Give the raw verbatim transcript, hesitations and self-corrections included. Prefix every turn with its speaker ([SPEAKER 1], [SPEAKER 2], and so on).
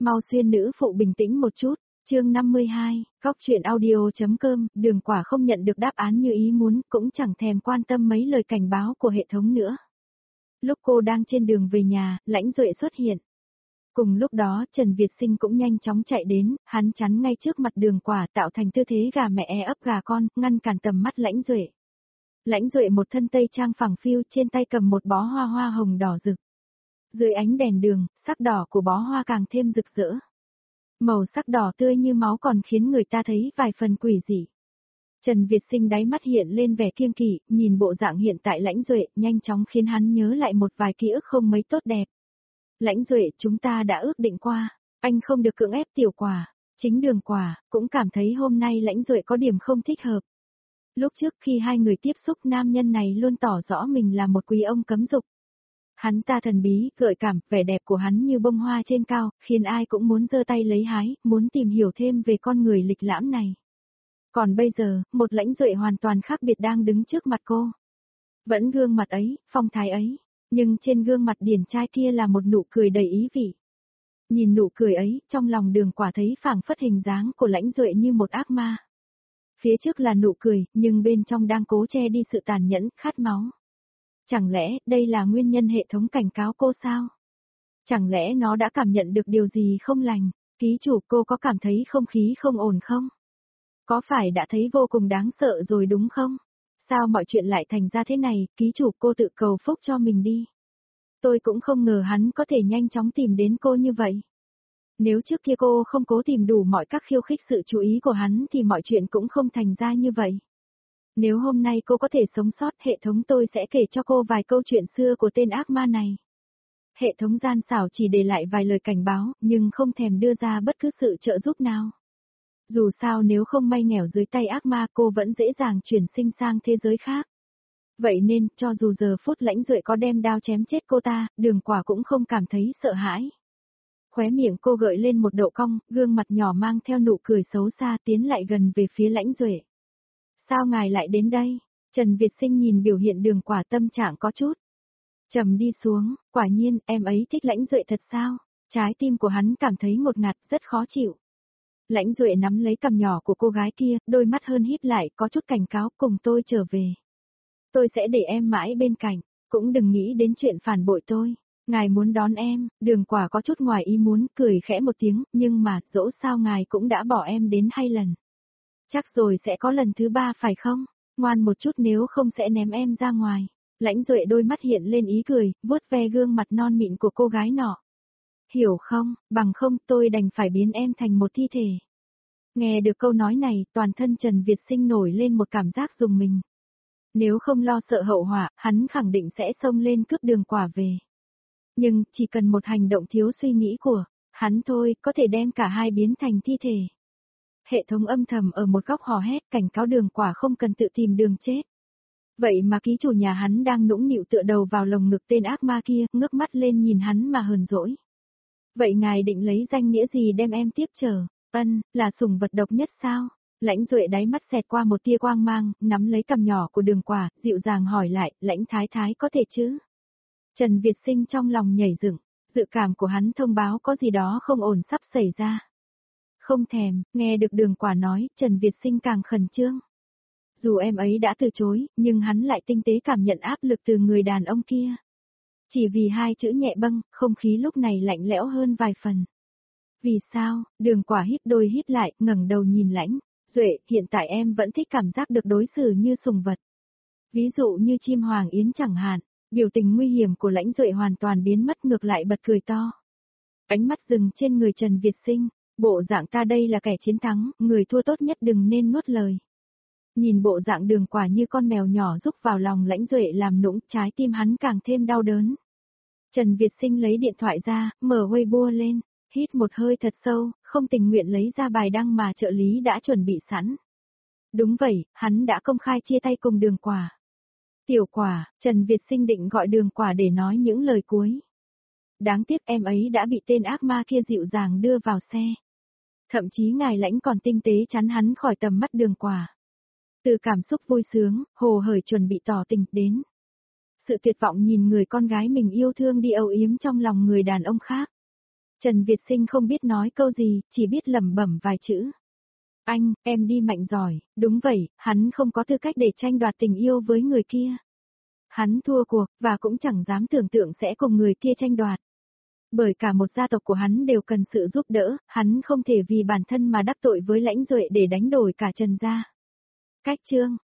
[SPEAKER 1] Mau xuyên nữ phụ bình tĩnh một chút. Chương năm mươi hai, góc truyện audio.com, Đường Quả không nhận được đáp án như ý muốn, cũng chẳng thèm quan tâm mấy lời cảnh báo của hệ thống nữa. Lúc cô đang trên đường về nhà, Lãnh Duệ xuất hiện. Cùng lúc đó, Trần Việt Sinh cũng nhanh chóng chạy đến, hắn chắn ngay trước mặt Đường Quả tạo thành tư thế gà mẹ e ấp gà con, ngăn cản tầm mắt Lãnh Duệ. Lãnh Duệ một thân tây trang phẳng phiu, trên tay cầm một bó hoa hoa hồng đỏ rực. Dưới ánh đèn đường, sắc đỏ của bó hoa càng thêm rực rỡ. Màu sắc đỏ tươi như máu còn khiến người ta thấy vài phần quỷ dị. Trần Việt Sinh đáy mắt hiện lên vẻ kiêng kỵ, nhìn bộ dạng hiện tại Lãnh Duệ, nhanh chóng khiến hắn nhớ lại một vài ký ức không mấy tốt đẹp. Lãnh Duệ, chúng ta đã ước định qua, anh không được cưỡng ép Tiểu Quả. Chính Đường Quả cũng cảm thấy hôm nay Lãnh Duệ có điểm không thích hợp. Lúc trước khi hai người tiếp xúc, nam nhân này luôn tỏ rõ mình là một quý ông cấm dục. Hắn ta thần bí, gợi cảm, vẻ đẹp của hắn như bông hoa trên cao, khiến ai cũng muốn giơ tay lấy hái, muốn tìm hiểu thêm về con người lịch lãm này. Còn bây giờ, một Lãnh Duệ hoàn toàn khác biệt đang đứng trước mặt cô. Vẫn gương mặt ấy, phong thái ấy, nhưng trên gương mặt điển trai kia là một nụ cười đầy ý vị. Nhìn nụ cười ấy, trong lòng Đường Quả thấy phảng phất hình dáng của Lãnh Duệ như một ác ma. Phía trước là nụ cười, nhưng bên trong đang cố che đi sự tàn nhẫn, khát máu. Chẳng lẽ, đây là nguyên nhân hệ thống cảnh cáo cô sao? Chẳng lẽ nó đã cảm nhận được điều gì không lành? Ký chủ, cô có cảm thấy không khí không ổn không? Có phải đã thấy vô cùng đáng sợ rồi đúng không? Sao mọi chuyện lại thành ra thế này, ký chủ, cô tự cầu phúc cho mình đi. Tôi cũng không ngờ hắn có thể nhanh chóng tìm đến cô như vậy. Nếu trước kia cô không cố tìm đủ mọi các khiêu khích sự chú ý của hắn thì mọi chuyện cũng không thành ra như vậy. Nếu hôm nay cô có thể sống sót, hệ thống tôi sẽ kể cho cô vài câu chuyện xưa của tên ác ma này. Hệ thống gian xảo chỉ để lại vài lời cảnh báo, nhưng không thèm đưa ra bất cứ sự trợ giúp nào. Dù sao nếu không may nghèo dưới tay ác ma, cô vẫn dễ dàng chuyển sinh sang thế giới khác. Vậy nên, cho dù giờ phút Lãnh Duệ có đem đao chém chết cô ta, Đường Quả cũng không cảm thấy sợ hãi. Khóe miệng cô gợi lên một độ cong, gương mặt nhỏ mang theo nụ cười xấu xa tiến lại gần về phía Lãnh Duệ. Sao ngài lại đến đây? Trần Việt Sinh nhìn biểu hiện Đường Quả, tâm trạng có chút trầm đi xuống, quả nhiên, em ấy thích Lãnh Duệ thật sao? Trái tim của hắn cảm thấy ngột ngạt, rất khó chịu. Lãnh Duệ nắm lấy cằm nhỏ của cô gái kia, đôi mắt hơn híp lại, có chút cảnh cáo, cùng tôi trở về. Tôi sẽ để em mãi bên cạnh, cũng đừng nghĩ đến chuyện phản bội tôi. Ngài muốn đón em, Đường Quả có chút ngoài ý muốn, cười khẽ một tiếng, nhưng mà, dẫu sao ngài cũng đã bỏ em đến hai lần. Chắc rồi sẽ có lần thứ ba phải không? Ngoan một chút nếu không sẽ ném em ra ngoài. Lãnh Duệ đôi mắt hiện lên ý cười, vuốt ve gương mặt non mịn của cô gái nọ. Hiểu không, bằng không tôi đành phải biến em thành một thi thể. Nghe được câu nói này, toàn thân Trần Việt Sinh nổi lên một cảm giác rùng mình. Nếu không lo sợ hậu họa, hắn khẳng định sẽ xông lên cướp Đường Quả về. Nhưng, chỉ cần một hành động thiếu suy nghĩ của hắn thôi, có thể đem cả hai biến thành thi thể. Hệ thống âm thầm ở một góc hò hét cảnh cáo Đường Quả không cần tự tìm đường chết. Vậy mà ký chủ nhà hắn đang nũng nịu tựa đầu vào lồng ngực tên ác ma kia, ngước mắt lên nhìn hắn mà hờn dỗi. Vậy ngài định lấy danh nghĩa gì đem em tiếp trở? Ân, là sủng vật độc nhất sao? Lãnh Duệ đáy mắt xẹt qua một tia quang mang, nắm lấy cằm nhỏ của Đường Quả, dịu dàng hỏi lại, Lãnh Thái Thái có thể chứ? Trần Việt Sinh trong lòng nhảy dựng, dự cảm của hắn thông báo có gì đó không ổn sắp xảy ra. Không thèm, nghe được Đường Quả nói, Trần Việt Sinh càng khẩn trương. Dù em ấy đã từ chối, nhưng hắn lại tinh tế cảm nhận áp lực từ người đàn ông kia. Chỉ vì hai chữ nhẹ bâng, không khí lúc này lạnh lẽo hơn vài phần. Vì sao? Đường Quả hít đôi hít lại, ngẩng đầu nhìn Lãnh Duệ, hiện tại em vẫn thích cảm giác được đối xử như sủng vật. Ví dụ như chim hoàng yến chẳng hạn, biểu tình nguy hiểm của Lãnh Duệ hoàn toàn biến mất, ngược lại bật cười to. Ánh mắt dừng trên người Trần Việt Sinh, bộ dạng ta đây là kẻ chiến thắng, người thua tốt nhất đừng nên nuốt lời. Nhìn bộ dạng Đường Quả như con mèo nhỏ rúc vào lòng Lãnh Duệ làm nũng, trái tim hắn càng thêm đau đớn. Trần Việt Sinh lấy điện thoại ra, mở Weibo lên, hít một hơi thật sâu, không tình nguyện lấy ra bài đăng mà trợ lý đã chuẩn bị sẵn. Đúng vậy, hắn đã công khai chia tay cùng Đường Quả. Tiểu Quả, Trần Việt Sinh định gọi Đường Quả để nói những lời cuối. Đáng tiếc em ấy đã bị tên ác ma kia dịu dàng đưa vào xe. Thậm chí ngài Lãnh còn tinh tế chắn hắn khỏi tầm mắt Đường Quả. Từ cảm xúc vui sướng, hồ hởi chuẩn bị tỏ tình đến. Sự tuyệt vọng nhìn người con gái mình yêu thương đi âu yếm trong lòng người đàn ông khác. Trần Việt Sinh không biết nói câu gì, chỉ biết lẩm bẩm vài chữ. Anh, em đi mạnh giỏi, đúng vậy, hắn không có tư cách để tranh đoạt tình yêu với người kia. Hắn thua cuộc, và cũng chẳng dám tưởng tượng sẽ cùng người kia tranh đoạt. Bởi cả một gia tộc của hắn đều cần sự giúp đỡ, hắn không thể vì bản thân mà đắc tội với Lãnh Duệ để đánh đổi cả Trần gia. Cách chương